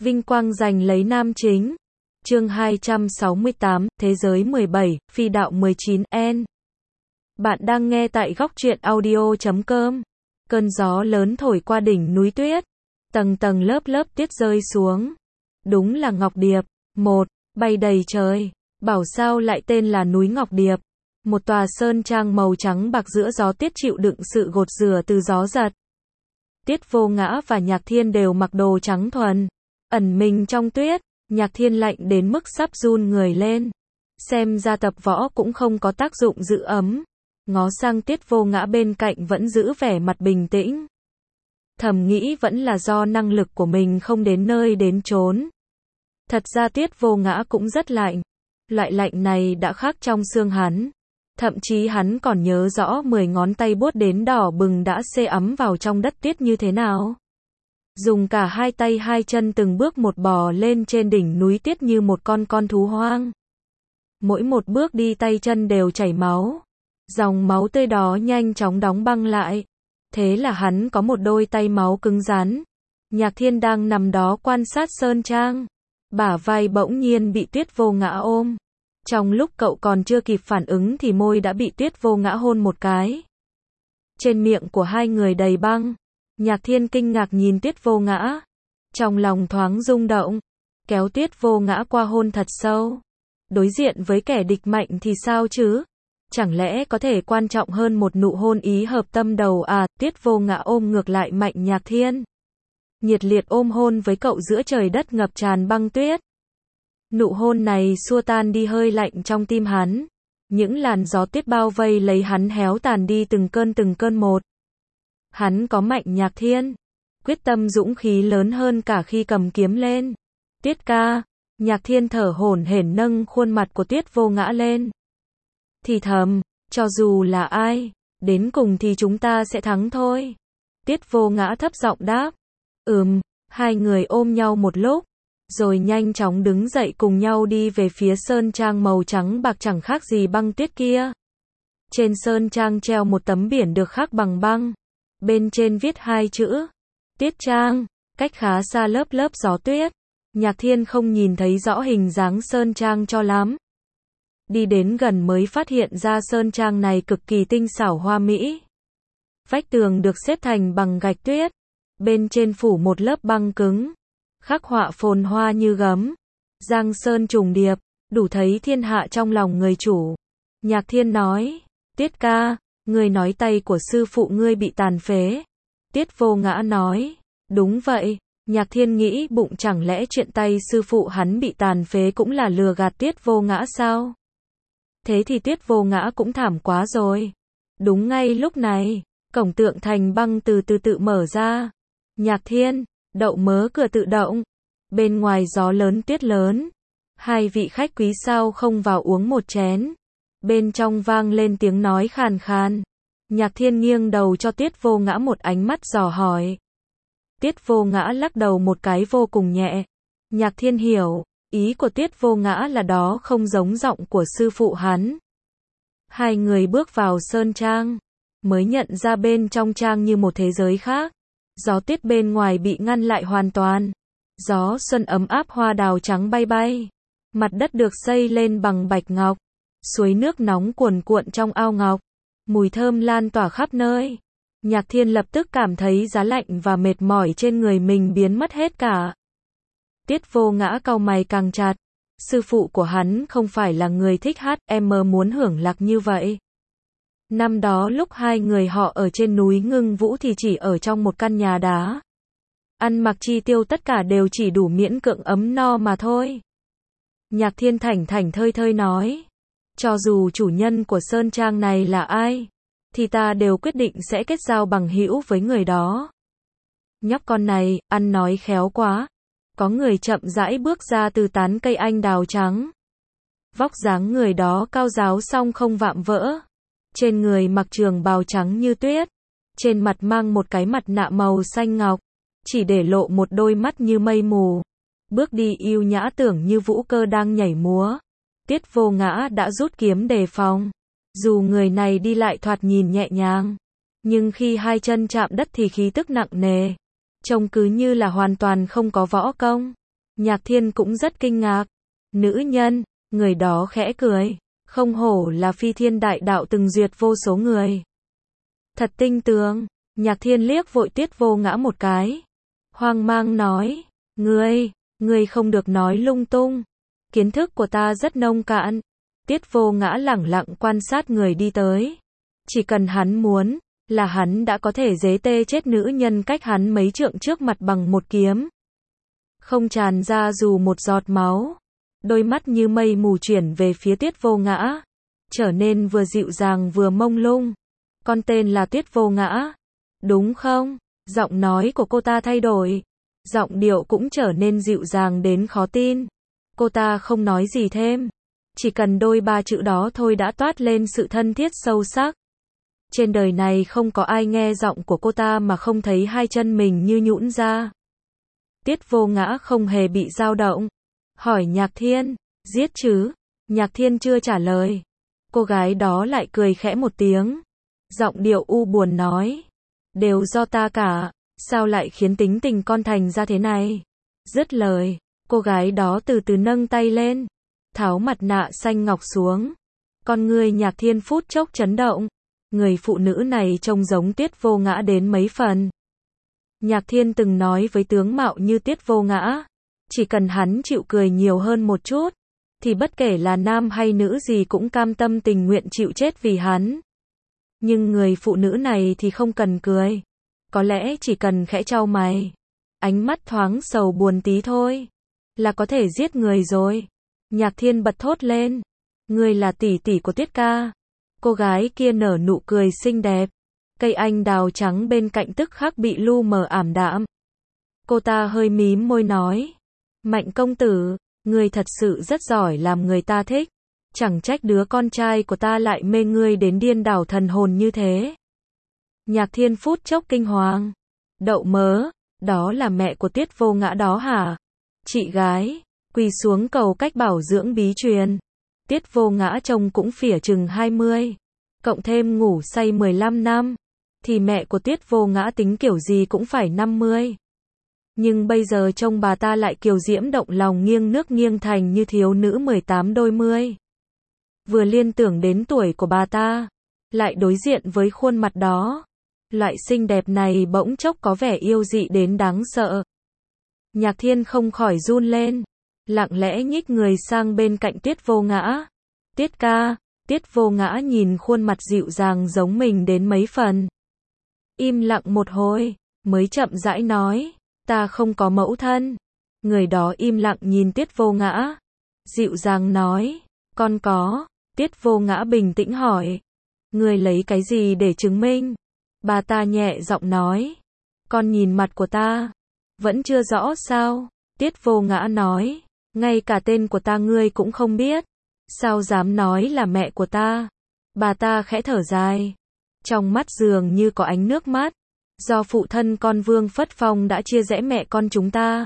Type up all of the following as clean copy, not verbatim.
Vinh quang giành lấy nam chính. Chương 268, Thế giới 17, Phi đạo 19, N. Bạn đang nghe tại góc truyện audio.com. Cơn gió lớn thổi qua đỉnh núi tuyết. Tầng tầng lớp lớp tuyết rơi xuống. Đúng là Ngọc Điệp. Một, bay đầy trời. Bảo sao lại tên là núi Ngọc Điệp. Một tòa sơn trang màu trắng bạc giữa gió tuyết chịu đựng sự gột rửa từ gió giật. Tiết Vô Ngã và Nhạc Thiên đều mặc đồ trắng thuần. Ẩn mình trong tuyết. Nhạc Thiên lạnh đến mức sắp run người lên. Xem ra tập võ cũng không có tác dụng giữ ấm. Ngó sang Tiết Vô Ngã bên cạnh vẫn giữ vẻ mặt bình tĩnh. Thầm nghĩ vẫn là do năng lực của mình không đến nơi đến chốn. Thật ra Tiết Vô Ngã cũng rất lạnh. Loại lạnh này đã khắc trong xương hắn. Thậm chí hắn còn nhớ rõ 10 ngón tay buốt đến đỏ bừng đã sê ấm vào trong đất tuyết như thế nào. Dùng cả hai tay hai chân từng bước một bò lên trên đỉnh núi tuyết như một con thú hoang. Mỗi một bước đi tay chân đều chảy máu. Dòng máu tươi đó nhanh chóng đóng băng lại. Thế là hắn có một đôi tay máu cứng rắn. Nhạc Thiên đang nằm đó quan sát sơn trang. Bả vai bỗng nhiên bị Tiết Vô Ngã ôm. Trong lúc cậu còn chưa kịp phản ứng thì môi đã bị Tiết Vô Ngã hôn một cái. Trên miệng của hai người đầy băng. Nhạc Thiên kinh ngạc nhìn Tiết Vô Ngã. Trong lòng thoáng rung động. Kéo Tiết Vô Ngã qua hôn thật sâu. Đối diện với kẻ địch mạnh thì sao chứ? Chẳng lẽ có thể quan trọng hơn một nụ hôn ý hợp tâm đầu à? Tiết Vô Ngã ôm ngược lại mạnh Nhạc Thiên. Nhiệt liệt ôm hôn với cậu giữa trời đất ngập tràn băng tuyết. Nụ hôn này xua tan đi hơi lạnh trong tim hắn. Những làn gió tuyết bao vây lấy hắn héo tàn đi từng cơn một. Hắn có mạnh Nhạc Thiên. Quyết tâm dũng khí lớn hơn cả khi cầm kiếm lên. Tiết ca. Nhạc Thiên thở hổn hển nâng khuôn mặt của Tiết Vô Ngã lên. Thì thầm, cho dù là ai, đến cùng thì chúng ta sẽ thắng thôi. Tiết Vô Ngã thấp giọng đáp. Hai người ôm nhau một lúc. Rồi nhanh chóng đứng dậy cùng nhau đi về phía sơn trang màu trắng bạc chẳng khác gì băng tuyết kia. Trên sơn trang treo một tấm biển được khắc bằng băng. Bên trên viết hai chữ. Tiết Trang. Cách khá xa lớp gió tuyết. Nhạc Thiên không nhìn thấy rõ hình dáng sơn trang cho lắm. Đi đến gần mới phát hiện ra sơn trang này cực kỳ tinh xảo hoa mỹ. Vách tường được xếp thành bằng gạch tuyết. Bên trên phủ một lớp băng cứng. Khắc họa phồn hoa như gấm. Giang sơn trùng điệp. Đủ thấy thiên hạ trong lòng người chủ. Nhạc Thiên nói. Tiết ca. Ngươi nói tay của sư phụ ngươi bị tàn phế. Tiết Vô Ngã nói. Đúng vậy. Nhạc Thiên nghĩ bụng chẳng lẽ chuyện tay sư phụ hắn bị tàn phế cũng là lừa gạt Tiết Vô Ngã sao? Thế thì Tiết Vô Ngã cũng thảm quá rồi. Đúng ngay lúc này, cổng tượng thành băng từ từ tự mở ra. Nhạc Thiên, đậu mớ cửa tự động. Bên ngoài gió lớn tuyết lớn. Hai vị khách quý sao không vào uống một chén. Bên trong vang lên tiếng nói khàn khàn. Nhạc Thiên nghiêng đầu cho Tiết Vô Ngã một ánh mắt dò hỏi. Tiết Vô Ngã lắc đầu một cái vô cùng nhẹ. Nhạc Thiên hiểu, ý của Tiết Vô Ngã là đó không giống giọng của sư phụ hắn. Hai người bước vào sơn trang, mới nhận ra bên trong trang như một thế giới khác. Gió tuyết bên ngoài bị ngăn lại hoàn toàn. Gió xuân ấm áp hoa đào trắng bay bay. Mặt đất được xây lên bằng bạch ngọc. Suối nước nóng cuồn cuộn trong ao ngọc. Mùi thơm lan tỏa khắp nơi. Nhạc Thiên lập tức cảm thấy giá lạnh và mệt mỏi trên người mình biến mất hết cả. Tiết Vô Ngã cau mày càng chặt. Sư phụ của hắn không phải là người thích hát, em mơ muốn hưởng lạc như vậy. Năm đó lúc hai người họ ở trên núi Ngưng Vũ thì chỉ ở trong một căn nhà đá. Ăn mặc chi tiêu tất cả đều chỉ đủ miễn cưỡng ấm no mà thôi. Nhạc Thiên thảnh thảnh thơi thơi nói. Cho dù chủ nhân của sơn trang này là ai, thì ta đều quyết định sẽ kết giao bằng hữu với người đó. Nhóc con này, ăn nói khéo quá. Có người chậm rãi bước ra từ tán cây anh đào trắng. Vóc dáng người đó cao ráo song không vạm vỡ. Trên người mặc trường bào trắng như tuyết. Trên mặt mang một cái mặt nạ màu xanh ngọc. Chỉ để lộ một đôi mắt như mây mù. Bước đi yêu nhã tưởng như vũ cơ đang nhảy múa. Tiết Vô Ngã đã rút kiếm đề phòng. Dù người này đi lại thoạt nhìn nhẹ nhàng, nhưng khi hai chân chạm đất thì khí tức nặng nề. Trông cứ như là hoàn toàn không có võ công. Nhạc Thiên cũng rất kinh ngạc. Nữ nhân, người đó khẽ cười. Không hổ là phi thiên đại đạo từng duyệt vô số người. Thật tinh tường. Nhạc Thiên liếc vội Tiết Vô Ngã một cái. Hoang mang nói. Ngươi không được nói lung tung. Kiến thức của ta rất nông cạn. Tiết Vô Ngã lẳng lặng quan sát người đi tới. Chỉ cần hắn muốn, là hắn đã có thể dế tê chết nữ nhân cách hắn mấy trượng trước mặt bằng một kiếm. Không tràn ra dù một giọt máu. Đôi mắt như mây mù chuyển về phía Tiết Vô Ngã. Trở nên vừa dịu dàng vừa mông lung. Con tên là Tiết Vô Ngã. Đúng không? Giọng nói của cô ta thay đổi. Giọng điệu cũng trở nên dịu dàng đến khó tin. Cô ta không nói gì thêm. Chỉ cần đôi ba chữ đó thôi đã toát lên sự thân thiết sâu sắc. Trên đời này không có ai nghe giọng của cô ta mà không thấy hai chân mình như nhũn ra. Tiết Vô Ngã không hề bị dao động. Hỏi Nhạc Thiên, giết chứ? Nhạc Thiên chưa trả lời. Cô gái đó lại cười khẽ một tiếng. Giọng điệu u buồn nói. Đều do ta cả, sao lại khiến tính tình con thành ra thế này? Dứt lời, cô gái đó từ từ nâng tay lên. Tháo mặt nạ xanh ngọc xuống. Con người Nhạc Thiên phút chốc chấn động. Người phụ nữ này trông giống Tiết Vô Ngã đến mấy phần. Nhạc Thiên từng nói với tướng mạo như Tiết Vô Ngã. Chỉ cần hắn chịu cười nhiều hơn một chút, thì bất kể là nam hay nữ gì cũng cam tâm tình nguyện chịu chết vì hắn. Nhưng người phụ nữ này thì không cần cười. Có lẽ chỉ cần khẽ chau mày, ánh mắt thoáng sầu buồn tí thôi, là có thể giết người rồi. Nhạc Thiên bật thốt lên. Ngươi là tỷ tỷ của Tiết ca. Cô gái kia nở nụ cười xinh đẹp. Cây anh đào trắng bên cạnh tức khắc bị lu mờ ảm đạm. Cô ta hơi mím môi nói. Mạnh công tử, ngươi thật sự rất giỏi làm người ta thích. Chẳng trách đứa con trai của ta lại mê ngươi đến điên đảo thần hồn như thế. Nhạc Thiên phút chốc kinh hoàng. Đậu mớ, đó là mẹ của Tiết Vô Ngã đó hả? Chị gái, quỳ xuống cầu cách bảo dưỡng bí truyền. Tiết Vô Ngã trông cũng phỉa chừng 20. Cộng thêm ngủ say 15 năm. Thì mẹ của Tiết Vô Ngã tính kiểu gì cũng phải 50. Nhưng bây giờ trông bà ta lại kiều diễm động lòng nghiêng nước nghiêng thành như thiếu nữ 18 đôi mươi. Vừa liên tưởng đến tuổi của bà ta, lại đối diện với khuôn mặt đó. Loại xinh đẹp này bỗng chốc có vẻ yêu dị đến đáng sợ. Nhạc Thiên không khỏi run lên, lặng lẽ nhích người sang bên cạnh Tiết Vô Ngã. Tiết ca. Tiết Vô Ngã nhìn khuôn mặt dịu dàng giống mình đến mấy phần. Im lặng một hồi, mới chậm rãi nói. Ta không có mẫu thân. Người đó im lặng nhìn Tiết Vô Ngã. Dịu dàng nói. Con có. Tiết Vô Ngã bình tĩnh hỏi. Người lấy cái gì để chứng minh? Bà ta nhẹ giọng nói. Con nhìn mặt của ta. Vẫn chưa rõ sao? Tiết Vô Ngã nói. Ngay cả tên của ta ngươi cũng không biết. Sao dám nói là mẹ của ta? Bà ta khẽ thở dài. Trong mắt dường như có ánh nước mắt. Do phụ thân con Vương Phất Phong đã chia rẽ mẹ con chúng ta.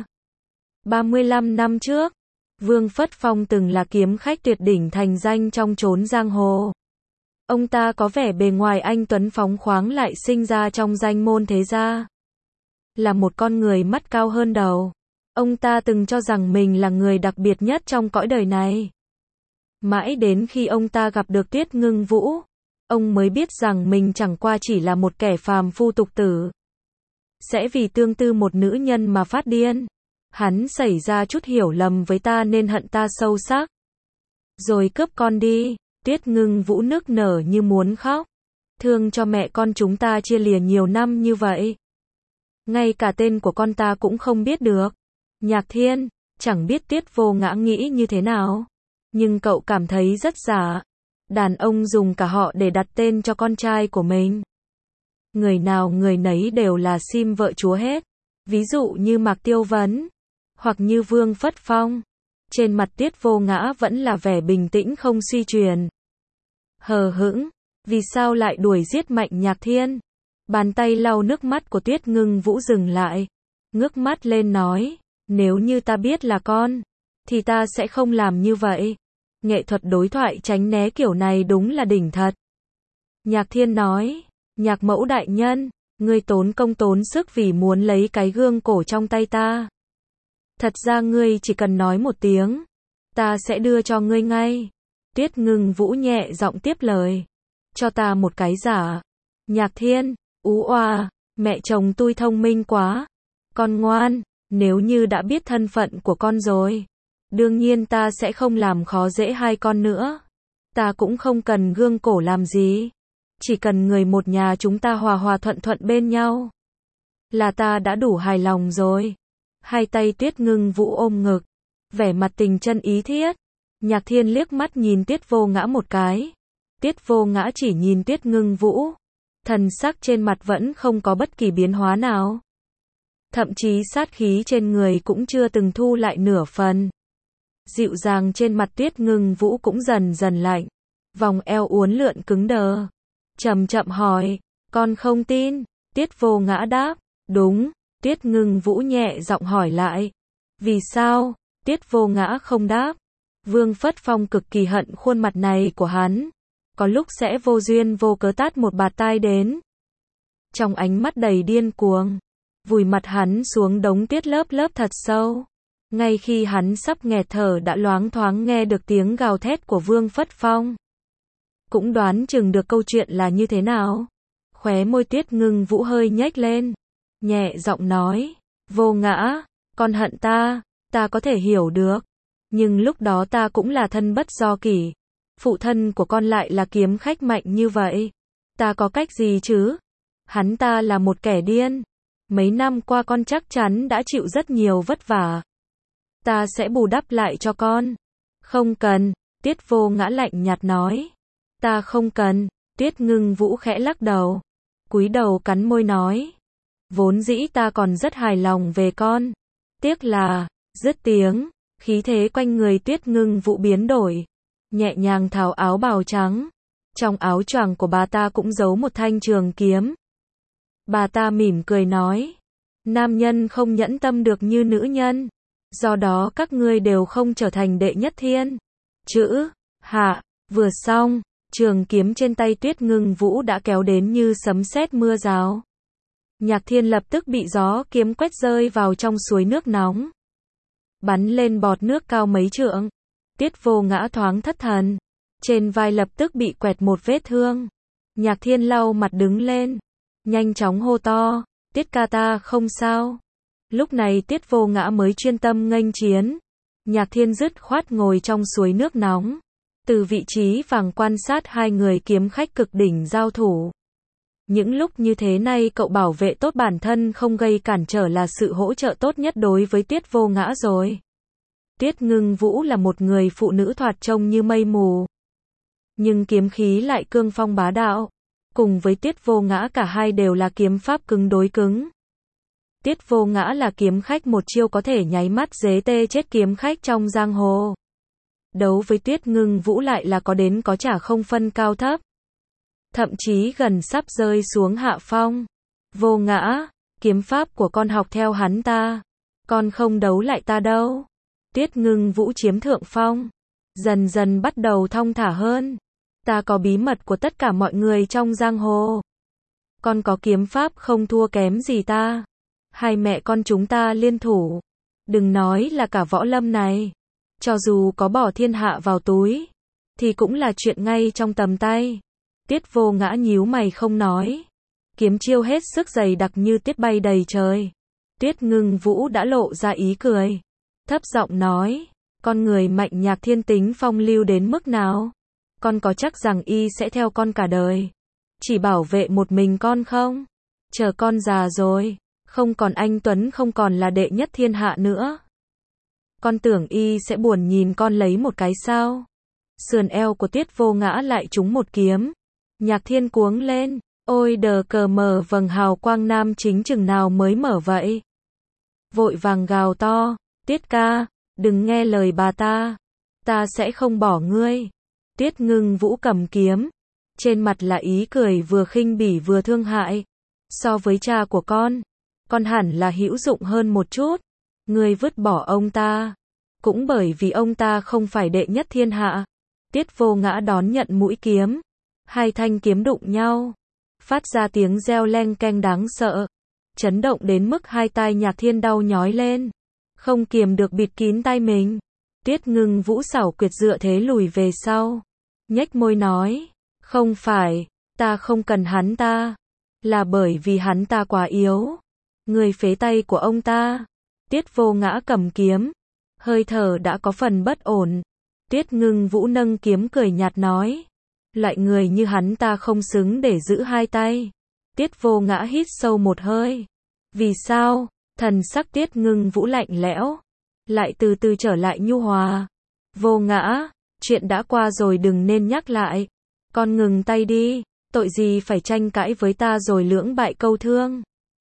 35 năm trước, Vương Phất Phong từng là kiếm khách tuyệt đỉnh thành danh trong chốn giang hồ. Ông ta có vẻ bề ngoài anh tuấn phóng khoáng lại sinh ra trong danh môn thế gia. Là một con người mắt cao hơn đầu. Ông ta từng cho rằng mình là người đặc biệt nhất trong cõi đời này. Mãi đến khi ông ta gặp được Tiết Ngưng Vũ, ông mới biết rằng mình chẳng qua chỉ là một kẻ phàm phu tục tử. Sẽ vì tương tư một nữ nhân mà phát điên. Hắn xảy ra chút hiểu lầm với ta nên hận ta sâu sắc. Rồi cướp con đi. Tiết Ngưng Vũ nức nở như muốn khóc. Thương cho mẹ con chúng ta chia lìa nhiều năm như vậy. Ngay cả tên của con ta cũng không biết được. Nhạc Thiên, chẳng biết Tiết Vô Ngã nghĩ như thế nào. Nhưng cậu cảm thấy rất giả. Đàn ông dùng cả họ để đặt tên cho con trai của mình. Người nào người nấy đều là sim vợ chúa hết. Ví dụ như Mạc Tiêu Vấn, hoặc như Vương Phất Phong. Trên mặt Tiết Vô Ngã vẫn là vẻ bình tĩnh không suy chuyển. Hờ hững, vì sao lại đuổi giết Mạnh Nhạc Thiên? Bàn tay lau nước mắt của Tiết Ngưng Vũ dừng lại. Ngước mắt lên nói, nếu như ta biết là con, thì ta sẽ không làm như vậy. Nghệ thuật đối thoại tránh né kiểu này đúng là đỉnh thật. Nhạc Thiên nói, Nhạc mẫu đại nhân, ngươi tốn công tốn sức vì muốn lấy cái gương cổ trong tay ta. Thật ra ngươi chỉ cần nói một tiếng, ta sẽ đưa cho ngươi ngay. Tuyết Ngưng Vũ nhẹ giọng tiếp lời. Cho ta một cái giả. Nhạc Thiên, ú oa, mẹ chồng tôi thông minh quá. Con ngoan, nếu như đã biết thân phận của con rồi, đương nhiên ta sẽ không làm khó dễ hai con nữa. Ta cũng không cần gương cổ làm gì. Chỉ cần người một nhà chúng ta hòa hòa thuận thuận bên nhau, là ta đã đủ hài lòng rồi. Hai tay Tuyết Ngưng Vũ ôm ngực, vẻ mặt tình chân ý thiết. Nhạc Thiên liếc mắt nhìn Tiết Vô Ngã một cái. Tiết Vô Ngã chỉ nhìn Tuyết Ngưng Vũ, thần sắc trên mặt vẫn không có bất kỳ biến hóa nào. Thậm chí sát khí trên người cũng chưa từng thu lại nửa phần. Dịu dàng trên mặt Tuyết Ngưng Vũ cũng dần dần lạnh, vòng eo uốn lượn cứng đờ. Chậm chậm hỏi, con không tin? Tiết Vô Ngã đáp, đúng. Tuyết Ngưng Vũ nhẹ giọng hỏi lại, vì sao? Tiết Vô Ngã không đáp. Vương Phất Phong cực kỳ hận khuôn mặt này của hắn, có lúc sẽ vô duyên vô cớ tát một bạt tai đến. Trong ánh mắt đầy điên cuồng, vùi mặt hắn xuống đống tuyết lớp lớp thật sâu. Ngay khi hắn sắp nghẹt thở đã loáng thoáng nghe được tiếng gào thét của Vương Phất Phong. Cũng đoán chừng được câu chuyện là như thế nào. Khóe môi Tuyết Ngưng Vũ hơi nhếch lên, nhẹ giọng nói, Vô Ngã, con hận ta có thể hiểu được. Nhưng lúc đó ta cũng là thân bất do kỷ. Phụ thân của con lại là kiếm khách mạnh như vậy. Ta có cách gì chứ? Hắn ta là một kẻ điên. Mấy năm qua con chắc chắn đã chịu rất nhiều vất vả. Ta sẽ bù đắp lại cho con. Không cần, Tiết Vô Ngã lạnh nhạt nói. Ta không cần. Tuyết Ngưng Vũ khẽ lắc đầu, cúi đầu cắn môi nói. Vốn dĩ ta còn rất hài lòng về con. Tiếc là, dứt tiếng, khí thế quanh người Tuyết Ngưng Vũ biến đổi. Nhẹ nhàng tháo áo bào trắng. Trong áo choàng của bà ta cũng giấu một thanh trường kiếm. Bà ta mỉm cười nói. Nam nhân không nhẫn tâm được như nữ nhân. Do đó các ngươi đều không trở thành đệ nhất thiên. Chữ, hạ, vừa xong, trường kiếm trên tay Tuyết Ngưng Vũ đã kéo đến như sấm sét mưa rào. Nhạc Thiên lập tức bị gió kiếm quét rơi vào trong suối nước nóng. Bắn lên bọt nước cao mấy trượng. Tiết Vô Ngã thoáng thất thần. Trên vai lập tức bị quẹt một vết thương. Nhạc Thiên lau mặt đứng lên, nhanh chóng hô to, Tiết ca ta không sao. Lúc này Tiết Vô Ngã mới chuyên tâm nghênh chiến. Nhạc Thiên dứt khoát ngồi trong suối nước nóng, từ vị trí vàng quan sát hai người kiếm khách cực đỉnh giao thủ. Những lúc như thế này cậu bảo vệ tốt bản thân không gây cản trở là sự hỗ trợ tốt nhất đối với Tiết Vô Ngã rồi. Tuyết Ngưng Vũ là một người phụ nữ thoạt trông như mây mù, nhưng kiếm khí lại cương phong bá đạo. Cùng với Tiết Vô Ngã cả hai đều là kiếm pháp cứng đối cứng. Tiết Vô Ngã là kiếm khách một chiêu có thể nháy mắt giết tê chết kiếm khách trong giang hồ. Đấu với Tuyết Ngưng Vũ lại là có đến có trả không phân cao thấp. Thậm chí gần sắp rơi xuống hạ phong. Vô Ngã, kiếm pháp của con học theo hắn ta. Con không đấu lại ta đâu. Tuyết Ngưng Vũ chiếm thượng phong. Dần dần bắt đầu thong thả hơn. Ta có bí mật của tất cả mọi người trong giang hồ. Con có kiếm pháp không thua kém gì ta. Hai mẹ con chúng ta liên thủ. Đừng nói là cả võ lâm này. Cho dù có bỏ thiên hạ vào túi, thì cũng là chuyện ngay trong tầm tay. Tiết Vô Ngã nhíu mày không nói. Kiếm chiêu hết sức dày đặc như tiết bay đầy trời. Tuyết Ngưng Vũ đã lộ ra ý cười. Thấp giọng nói, con người mạnh Nhạc Thiên tính phong lưu đến mức nào? Con có chắc rằng y sẽ theo con cả đời? Chỉ bảo vệ một mình con không? Chờ con già rồi, không còn anh Tuấn không còn là đệ nhất thiên hạ nữa. Con tưởng y sẽ buồn nhìn con lấy một cái sao? Sườn eo của Tiết Vô Ngã lại trúng một kiếm. Nhạc Thiên cuống lên, ôi đờ cờ mờ vầng hào quang nam chính chừng nào mới mở vậy? Vội vàng gào to, Tiết ca, đừng nghe lời bà ta sẽ không bỏ ngươi. Tuyết Ngưng Vũ cầm kiếm, trên mặt là ý cười vừa khinh bỉ vừa thương hại. So với cha của con hẳn là hữu dụng hơn một chút. Ngươi vứt bỏ ông ta, cũng bởi vì ông ta không phải đệ nhất thiên hạ. Tiết Vô Ngã đón nhận mũi kiếm, hai thanh kiếm đụng nhau, phát ra tiếng reo leng keng đáng sợ, chấn động đến mức hai tai Nhạc Thiên đau nhói lên. không kiềm được bịt kín tai mình. Tuyết Ngưng Vũ xảo quyệt dựa thế lùi về sau. Nhếch môi nói, không phải, ta không cần hắn ta. Là bởi vì hắn ta quá yếu. Người phế tay của ông ta. Tiết Vô Ngã cầm kiếm. Hơi thở đã có phần bất ổn. Tuyết Ngưng Vũ nâng kiếm cười nhạt nói. Loại người như hắn ta không xứng để giữ hai tay. Tiết Vô Ngã hít sâu một hơi. Vì sao? Thần sắc Tiết Ngưng Vũ lạnh lẽo. Lại từ từ trở lại nhu hòa. Vô Ngã, chuyện đã qua rồi đừng nên nhắc lại. Con ngừng tay đi. Tội gì phải tranh cãi với ta rồi lưỡng bại câu thương.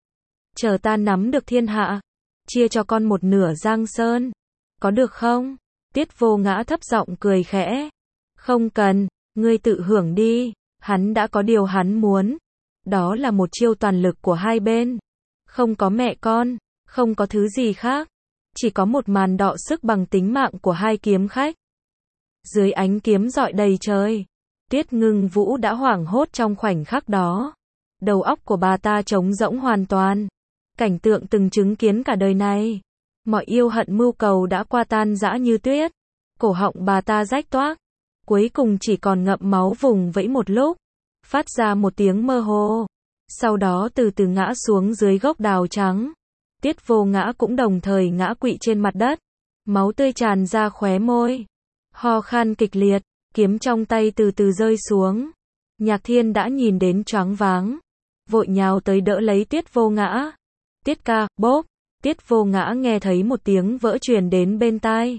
Chờ ta nắm được thiên hạ. Chia cho con một nửa Giang Sơn. Có được không? Tiết Vô Ngã thấp giọng cười khẽ. Không cần, ngươi tự hưởng đi. Hắn đã có điều hắn muốn. Đó là một chiêu toàn lực của hai bên. Không có mẹ con, không có thứ gì khác. Chỉ có một màn đọ sức bằng tính mạng của hai kiếm khách. Dưới ánh kiếm rọi đầy trời. Tiết Ngưng Vũ đã hoảng hốt trong khoảnh khắc đó. Đầu óc của bà ta trống rỗng hoàn toàn. Cảnh tượng từng chứng kiến cả đời này. Mọi yêu hận mưu cầu đã qua tan rã như tuyết. Cổ họng bà ta rách toác. Cuối cùng chỉ còn ngậm máu vùng vẫy một lúc. Phát ra một tiếng mơ hồ. Sau đó từ từ ngã xuống dưới gốc đào trắng. Tiết Vô Ngã cũng đồng thời ngã quỵ trên mặt đất. Máu tươi tràn ra khóe môi. Ho khan kịch liệt. Kiếm trong tay từ từ rơi xuống. Nhạc Thiên đã nhìn đến choáng váng. Vội nhào tới đỡ lấy Tiết Vô Ngã. Tiết ca, bốp. Tiết Vô Ngã nghe thấy một tiếng vỡ truyền đến bên tai.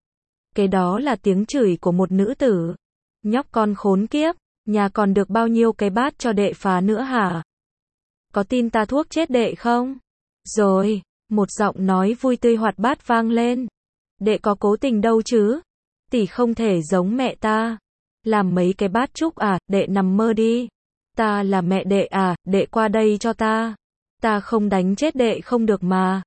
Cái đó là tiếng chửi của một nữ tử. Nhóc con khốn kiếp, nhà còn được bao nhiêu cái bát cho đệ phá nữa hả? Có tin ta thuốc chết đệ không? Rồi, một giọng nói vui tươi hoạt bát vang lên. Đệ có cố tình đâu chứ? Tỷ không thể giống mẹ ta. Làm mấy cái bát chúc à, đệ nằm mơ đi. Ta là mẹ đệ à, đệ qua đây cho ta. Ta không đánh chết đệ không được mà.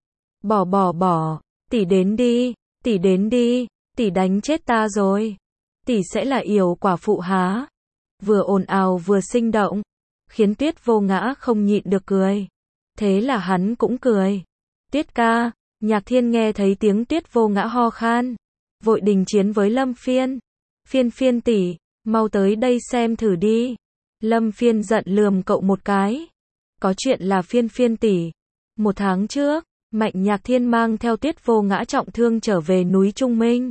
Bỏ. Tỷ đến đi, tỷ đến đi, tỷ đánh chết ta rồi. Tỷ sẽ là yểu quả phụ há. Vừa ồn ào vừa sinh động. Khiến Tiết Vô Ngã không nhịn được cười. Thế là hắn cũng cười. Tiết ca, Nhạc Thiên nghe thấy tiếng Tiết Vô Ngã ho khan. Vội đình chiến với Lâm Phiên. Phiên tỷ, mau tới đây xem thử đi. Lâm Phiên giận lườm cậu một cái. Có chuyện là Phiên tỷ. Một tháng trước, Mạnh Nhạc Thiên mang theo Tiết Vô Ngã trọng thương trở về núi Trung Minh.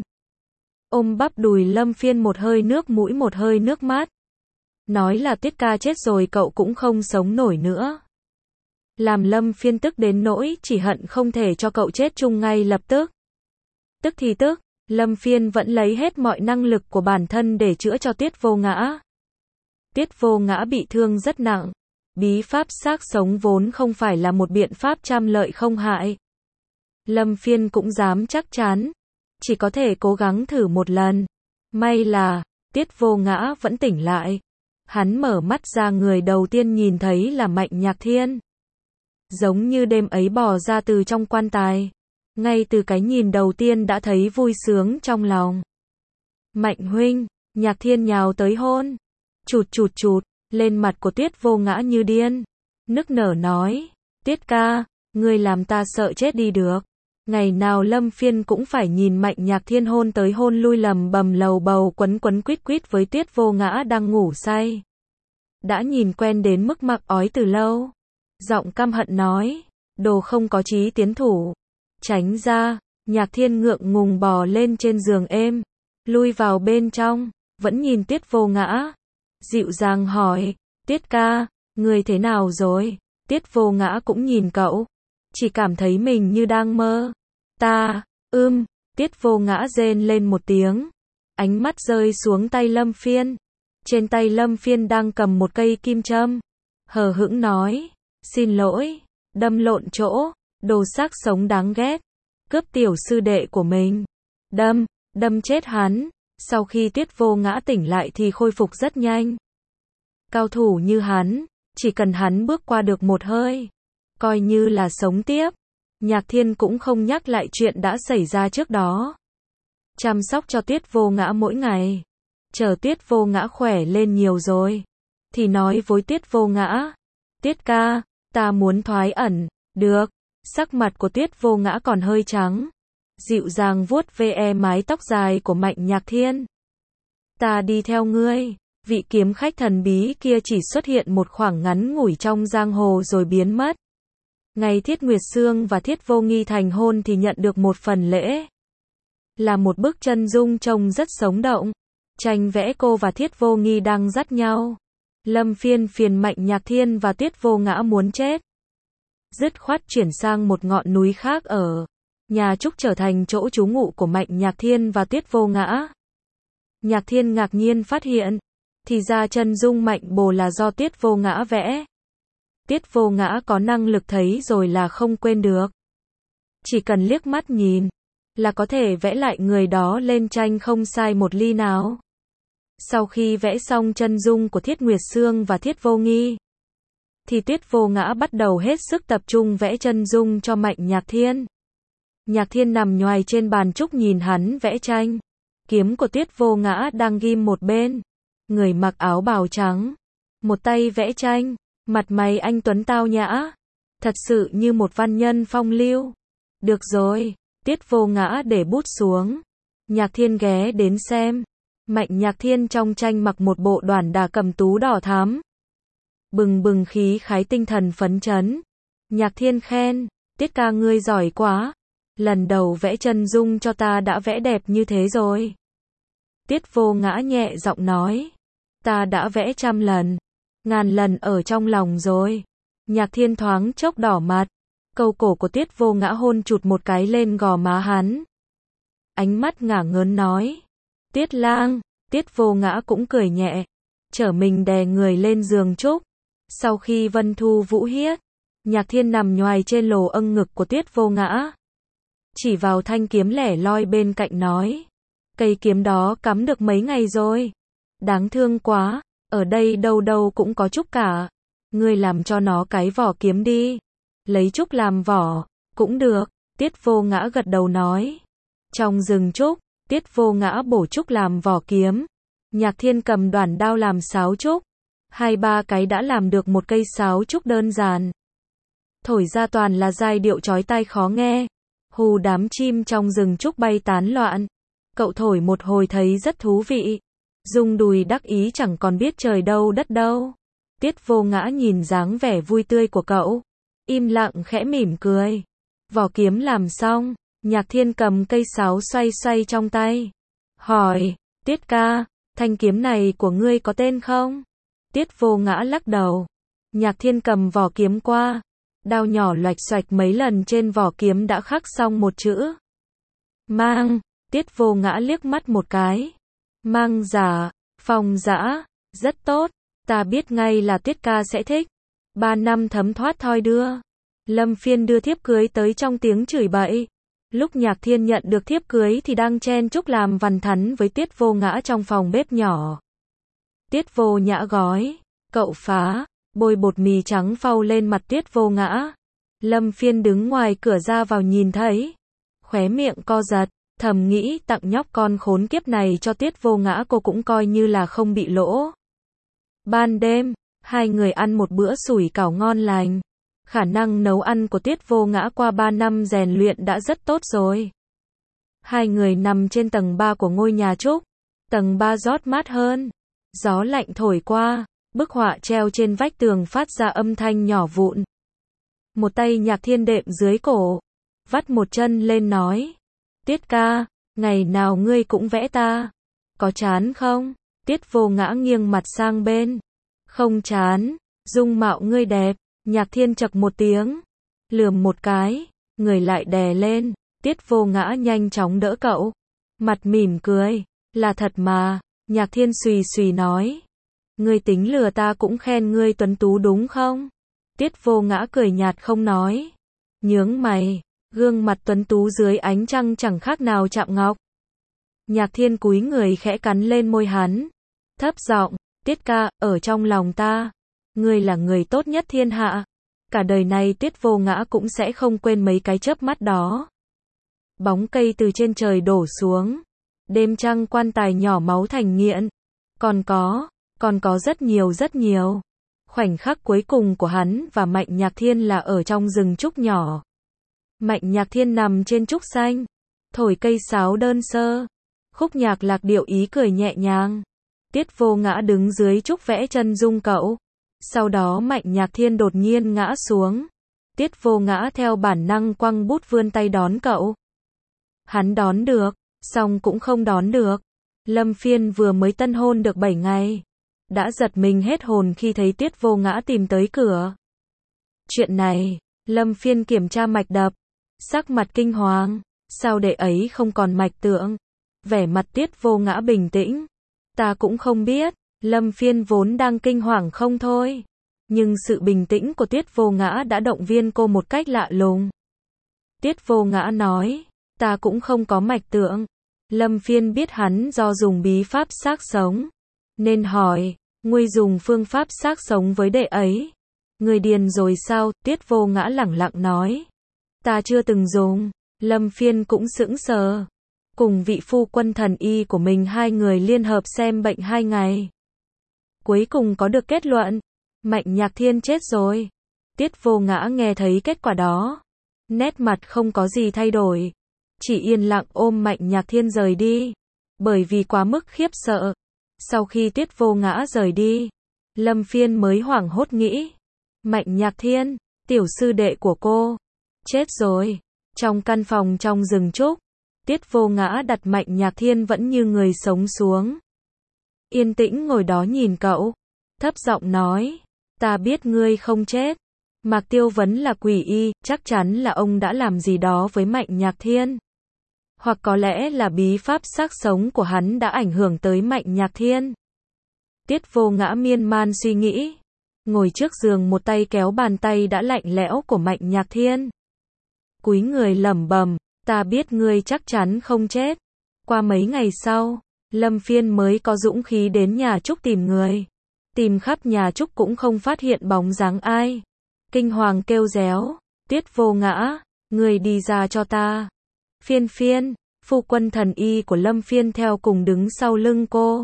Ôm bắp đùi Lâm Phiên một hơi nước mũi một hơi nước mắt. Nói là Tiết ca chết rồi cậu cũng không sống nổi nữa. Làm Lâm Phiên tức đến nỗi chỉ hận không thể cho cậu chết chung ngay lập tức. Tức thì tức, Lâm Phiên vẫn lấy hết mọi năng lực của bản thân để chữa cho Tiết Vô Ngã. Tiết Vô Ngã bị thương rất nặng. Bí pháp xác sống vốn không phải là một biện pháp trăm lợi không hại. Lâm Phiên cũng dám chắc chắn. Chỉ có thể cố gắng thử một lần. May là, Tiết Vô Ngã vẫn tỉnh lại. Hắn mở mắt ra người đầu tiên nhìn thấy là Mạnh Nhạc Thiên. Giống như đêm ấy bò ra từ trong quan tài. Ngay từ cái nhìn đầu tiên đã thấy vui sướng trong lòng. Mạnh huynh, Nhạc Thiên nhào tới hôn. Chụt, lên mặt của Tiết Vô Ngã như điên. Nức nở nói, Tiết ca, ngươi làm ta sợ chết đi được. Ngày nào Lâm Phiên cũng phải nhìn Mạnh Nhạc Thiên hôn tới hôn lui lầm bầm lầu bầu quấn quýt với Tiết Vô Ngã đang ngủ say. Đã nhìn quen đến mức mặc ói từ lâu. Giọng căm hận nói, đồ không có chí tiến thủ. Tránh ra, Nhạc Thiên ngượng ngùng bò lên trên giường êm. Lui vào bên trong, vẫn nhìn Tiết Vô Ngã. Dịu dàng hỏi, Tiết ca, người thế nào rồi? Tiết Vô Ngã cũng nhìn cậu. Chỉ cảm thấy mình như đang mơ. Tiết Vô Ngã rên lên một tiếng. Ánh mắt rơi xuống tay Lâm Phiên. Trên tay Lâm Phiên đang cầm một cây kim châm. Hờ hững nói, xin lỗi, đâm lộn chỗ, đồ xác sống đáng ghét. Cướp tiểu sư đệ của mình. Đâm chết hắn. Sau khi Tiết Vô Ngã tỉnh lại thì khôi phục rất nhanh. Cao thủ như hắn, chỉ cần hắn bước qua được một hơi, coi như là sống tiếp. Nhạc Thiên cũng không nhắc lại chuyện đã xảy ra trước đó. Chăm sóc cho Tiết Vô Ngã mỗi ngày. Chờ Tiết Vô Ngã khỏe lên nhiều rồi, thì nói với Tiết Vô Ngã, Tiết ca, ta muốn thoái ẩn. Được. Sắc mặt của Tiết Vô Ngã còn hơi trắng. dịu dàng vuốt ve mái tóc dài của Mạnh Nhạc Thiên. Ta đi theo ngươi. Vị kiếm khách thần bí kia chỉ xuất hiện một khoảng ngắn ngủi trong giang hồ rồi biến mất. Ngày Thiết Nguyệt Sương và Thiết Vô Nghi thành hôn thì nhận được một phần lễ. Là một bức chân dung trông rất sống động. Tranh vẽ cô và Thiết Vô Nghi đang dắt nhau. Lâm Phiên phiền Mạnh Nhạc Thiên và Tuyết Vô Ngã muốn chết. Dứt khoát chuyển sang một ngọn núi khác ở. Nhà Trúc trở thành chỗ trú ngụ của Mạnh Nhạc Thiên và Tuyết Vô Ngã. Nhạc Thiên ngạc nhiên phát hiện. Thì ra chân dung Mạnh Bồ là do Tuyết Vô Ngã vẽ. Tuyết Vô Ngã có năng lực thấy rồi là không quên được. Chỉ cần liếc mắt nhìn là có thể vẽ lại người đó lên tranh không sai một ly nào. Sau khi vẽ xong chân dung của Thiết Nguyệt Sương và Thiết Vô Nghi, thì Tuyết Vô Ngã bắt đầu hết sức tập trung vẽ chân dung cho Mạnh Nhạc Thiên. Nhạc Thiên nằm nhoài trên bàn trúc nhìn hắn vẽ tranh. Kiếm của Tuyết Vô Ngã đang ghim một bên. Người mặc áo bào trắng, một tay vẽ tranh, mặt mày anh tuấn tao nhã, thật sự như một văn nhân phong lưu. Được rồi, Tuyết Vô Ngã để bút xuống. Nhạc Thiên ghé đến xem. Mạnh Nhạc Thiên trong tranh mặc một bộ đoản đà cầm tú đỏ thắm. Bừng bừng khí khái tinh thần phấn chấn. Nhạc Thiên khen, Tiết ca ngươi giỏi quá. Lần đầu vẽ chân dung cho ta đã vẽ đẹp như thế rồi. Tuyết Vô Ngã nhẹ giọng nói. Ta đã vẽ 100 lần, 1000 lần ở trong lòng rồi. Nhạc Thiên thoáng chốc đỏ mặt. Câu cổ của Tuyết Vô Ngã hôn chụt một cái lên gò má hắn. Ánh mắt ngả ngớn nói. Tuyết lang. Tuyết Vô Ngã cũng cười nhẹ. Chở mình đè người lên giường trúc. Sau khi Vân Thu Vũ hiết, Nhạc Thiên nằm nhoài trên lồ âng ngực của Tuyết Vô Ngã. Chỉ vào thanh kiếm lẻ loi bên cạnh nói. Cây kiếm đó cắm được mấy ngày rồi. Đáng thương quá, ở đây đâu đâu cũng có trúc cả. Ngươi làm cho nó cái vỏ kiếm đi. Lấy trúc làm vỏ, cũng được. Tuyết Vô Ngã gật đầu nói. Trong rừng trúc, Tuyết Vô Ngã bổ trúc làm vỏ kiếm. Nhạc Thiên cầm đoản đao làm sáo trúc. 2-3 cái đã làm được một cây sáo trúc đơn giản. Thổi ra toàn là giai điệu chói tai khó nghe. Hù đám chim trong rừng trúc bay tán loạn. Cậu thổi một hồi thấy rất thú vị. Dung đùi đắc ý chẳng còn biết trời đâu đất đâu. Tuyết Vô Ngã nhìn dáng vẻ vui tươi của cậu. Im lặng khẽ mỉm cười. Vỏ kiếm làm xong. Nhạc Thiên cầm cây sáo xoay xoay trong tay. Hỏi, Tuyết ca, thanh kiếm này của ngươi có tên không? Tuyết Vô Ngã lắc đầu. Nhạc Thiên cầm vỏ kiếm qua. Đao nhỏ loạch xoạch mấy lần trên vỏ kiếm đã khắc xong một chữ. Mang. Tuyết Vô Ngã liếc mắt một cái. Mang giả, phong dã, rất tốt. Ta biết ngay là Tuyết ca sẽ thích. 3 năm thấm thoát thoi đưa. Lâm Phiên đưa thiếp cưới tới trong tiếng chửi bậy. Lúc Nhạc Thiên nhận được thiếp cưới thì đang chen chúc làm vằn thắn với Tuyết Vô Ngã trong phòng bếp nhỏ. Tuyết Vô Nhã gói, cậu phá, bôi bột mì trắng phau lên mặt Tuyết Vô Ngã. Lâm Phiên đứng ngoài cửa ra vào nhìn thấy. Khóe miệng co giật, thầm nghĩ tặng nhóc con khốn kiếp này cho Tuyết Vô Ngã cô cũng coi như là không bị lỗ. Ban đêm, hai người ăn một bữa sủi cảo ngon lành. Khả năng nấu ăn của Tuyết Vô Ngã qua 3 năm rèn luyện đã rất tốt rồi. Hai người nằm trên tầng 3 của ngôi nhà trúc. Tầng 3 rót mát hơn. Gió lạnh thổi qua, bức họa treo trên vách tường phát ra âm thanh nhỏ vụn. Một tay Nhạc Thiên đệm dưới cổ, vắt một chân lên nói. Tuyết ca, ngày nào ngươi cũng vẽ ta. Có chán không? Tuyết Vô Ngã nghiêng mặt sang bên. Không chán, dung mạo ngươi đẹp. Nhạc Thiên chậc một tiếng, lườm một cái, người lại đè lên. Tuyết Vô Ngã nhanh chóng đỡ cậu, mặt mỉm cười, là thật mà. Nhạc Thiên xùy xùy nói, ngươi tính lừa ta cũng khen ngươi tuấn tú đúng không? Tuyết Vô Ngã cười nhạt không nói, nhướng mày, gương mặt tuấn tú dưới ánh trăng chẳng khác nào chạm ngọc. Nhạc Thiên cúi người khẽ cắn lên môi hắn, thấp giọng, Tuyết ca, ở trong lòng ta, ngươi là người tốt nhất thiên hạ. Cả đời này Tuyết Vô Ngã cũng sẽ không quên mấy cái chớp mắt đó. Bóng cây từ trên trời đổ xuống. Đêm trăng quan tài nhỏ máu thành nghiện. Còn có rất nhiều. Khoảnh khắc cuối cùng của hắn và Mạnh Nhạc Thiên là ở trong rừng trúc nhỏ. Mạnh Nhạc Thiên nằm trên trúc xanh. thổi cây sáo đơn sơ, khúc nhạc lạc điệu ý cười nhẹ nhàng. Tiết Vô Ngã đứng dưới trúc vẽ chân dung cậu. Sau đó Mạnh Nhạc Thiên đột nhiên ngã xuống. Tiết Vô Ngã theo bản năng quăng bút vươn tay đón cậu. Hắn đón được, song cũng không đón được. Lâm Phiên vừa mới tân hôn được 7 ngày. Đã giật mình hết hồn khi thấy Tiết Vô Ngã tìm tới cửa. Chuyện này, Lâm Phiên kiểm tra mạch đập. Sắc mặt kinh hoàng. Sao đệ ấy không còn mạch tượng? Vẻ mặt Tiết Vô Ngã bình tĩnh. Ta cũng không biết. Lâm Phiên vốn đang kinh hoàng không thôi. Nhưng sự bình tĩnh của Tiết Vô Ngã đã động viên cô một cách lạ lùng. Tiết Vô Ngã nói, ta cũng không có mạch tượng. Lâm Phiên biết hắn do dùng bí pháp xác sống. Nên hỏi, ngươi dùng phương pháp xác sống với đệ ấy. Ngươi điên rồi sao? Tiết Vô Ngã lẳng lặng nói. Ta chưa từng dùng. Lâm Phiên cũng sững sờ. Cùng vị phu quân thần y của mình hai người liên hợp xem bệnh 2 ngày. Cuối cùng có được kết luận. Mạnh Nhạc Thiên chết rồi. Tiết Vô Ngã nghe thấy kết quả đó. Nét mặt không có gì thay đổi. Chỉ yên lặng ôm Mạnh Nhạc Thiên rời đi. Bởi vì quá mức khiếp sợ. Sau khi Tiết Vô Ngã rời đi, Lâm Phiên mới hoảng hốt nghĩ. Mạnh Nhạc Thiên, tiểu sư đệ của cô, chết rồi. Trong căn phòng trong rừng trúc, Tiết Vô Ngã đặt Mạnh Nhạc Thiên vẫn như người sống xuống. Yên tĩnh ngồi đó nhìn cậu. Thấp giọng nói, ta biết ngươi không chết. Mạc Tiêu Vấn là quỷ y, chắc chắn là ông đã làm gì đó với Mạnh Nhạc Thiên. Hoặc có lẽ là bí pháp xác sống của hắn đã ảnh hưởng tới Mạnh Nhạc Thiên. Tiết Vô Ngã miên man suy nghĩ. Ngồi trước giường một tay kéo bàn tay đã lạnh lẽo của Mạnh Nhạc Thiên. Cúi người lẩm bẩm, ta biết ngươi chắc chắn không chết. Qua mấy ngày sau, Lâm Phiên mới có dũng khí đến nhà Trúc tìm người. Tìm khắp nhà Trúc cũng không phát hiện bóng dáng ai. Kinh hoàng kêu réo, Tiết Vô Ngã, ngươi đi ra cho ta. Phiên Phiên, phu quân thần y của Lâm Phiên theo cùng đứng sau lưng cô.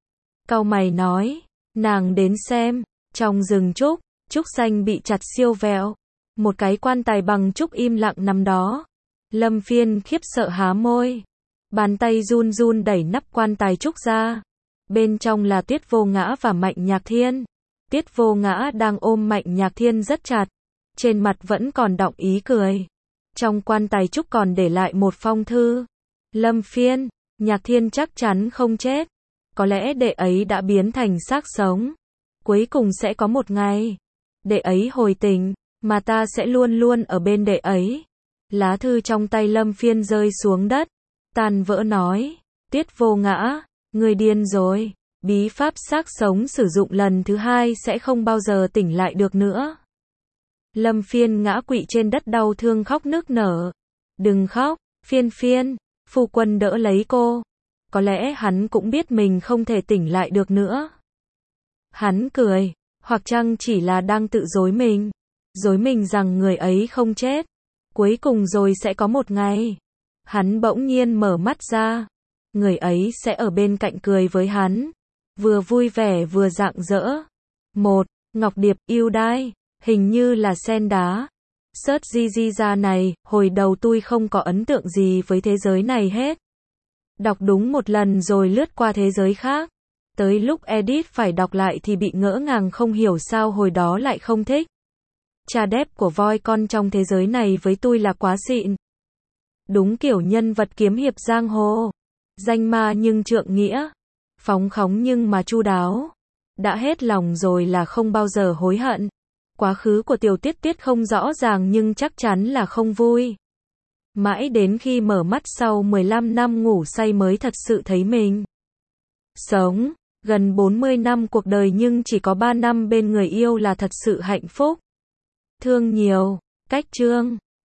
Cau mày nói, nàng đến xem. Trong rừng trúc, trúc xanh bị chặt siêu vẹo. Một cái quan tài bằng trúc im lặng nằm đó. Lâm Phiên khiếp sợ há môi. Bàn tay run run đẩy nắp quan tài trúc ra. Bên trong là Tiết Vô Ngã và Mạnh Nhạc Thiên. Tiết Vô Ngã đang ôm Mạnh Nhạc Thiên rất chặt. Trên mặt vẫn còn đọng ý cười. Trong quan tài trúc còn để lại một phong thư. Lâm Phiên, Nhạc Thiên chắc chắn không chết. Có lẽ đệ ấy đã biến thành xác sống. Cuối cùng sẽ có một ngày, đệ ấy hồi tỉnh, mà ta sẽ luôn luôn ở bên đệ ấy. Lá thư trong tay Lâm Phiên rơi xuống đất. Tan vỡ nói, Tiết Vô Ngã, người điên rồi. Bí pháp xác sống sử dụng lần thứ 2 sẽ không bao giờ tỉnh lại được nữa. Lâm Phiên ngã quỵ trên đất đau thương khóc nức nở. Đừng khóc, Phiên Phiên, phu quân đỡ lấy cô. Có lẽ hắn cũng biết mình không thể tỉnh lại được nữa. Hắn cười, hoặc chăng chỉ là đang tự dối mình rằng người ấy không chết. Cuối cùng rồi sẽ có một ngày, hắn bỗng nhiên mở mắt ra, người ấy sẽ ở bên cạnh cười với hắn, vừa vui vẻ vừa rạng rỡ. Một, ngọc điệp, yêu đai, hình như là sen đá. Search di ra này, hồi đầu tôi không có ấn tượng gì với thế giới này hết. Đọc đúng một lần rồi lướt qua thế giới khác. Tới lúc edit phải đọc lại thì bị ngỡ ngàng không hiểu sao hồi đó lại không thích. Cha đép của voi con trong thế giới này với tôi là quá xịn. Đúng kiểu nhân vật kiếm hiệp giang hồ. Danh ma nhưng trượng nghĩa. Phóng khóng nhưng mà chu đáo. Đã hết lòng rồi là không bao giờ hối hận. Quá khứ của Tiểu Tiết Tiết không rõ ràng nhưng chắc chắn là không vui. Mãi đến khi mở mắt sau 15 năm ngủ say mới thật sự thấy mình sống. Gần 40 năm cuộc đời nhưng chỉ có 3 năm bên người yêu là thật sự hạnh phúc. Thương nhiều. Cách chương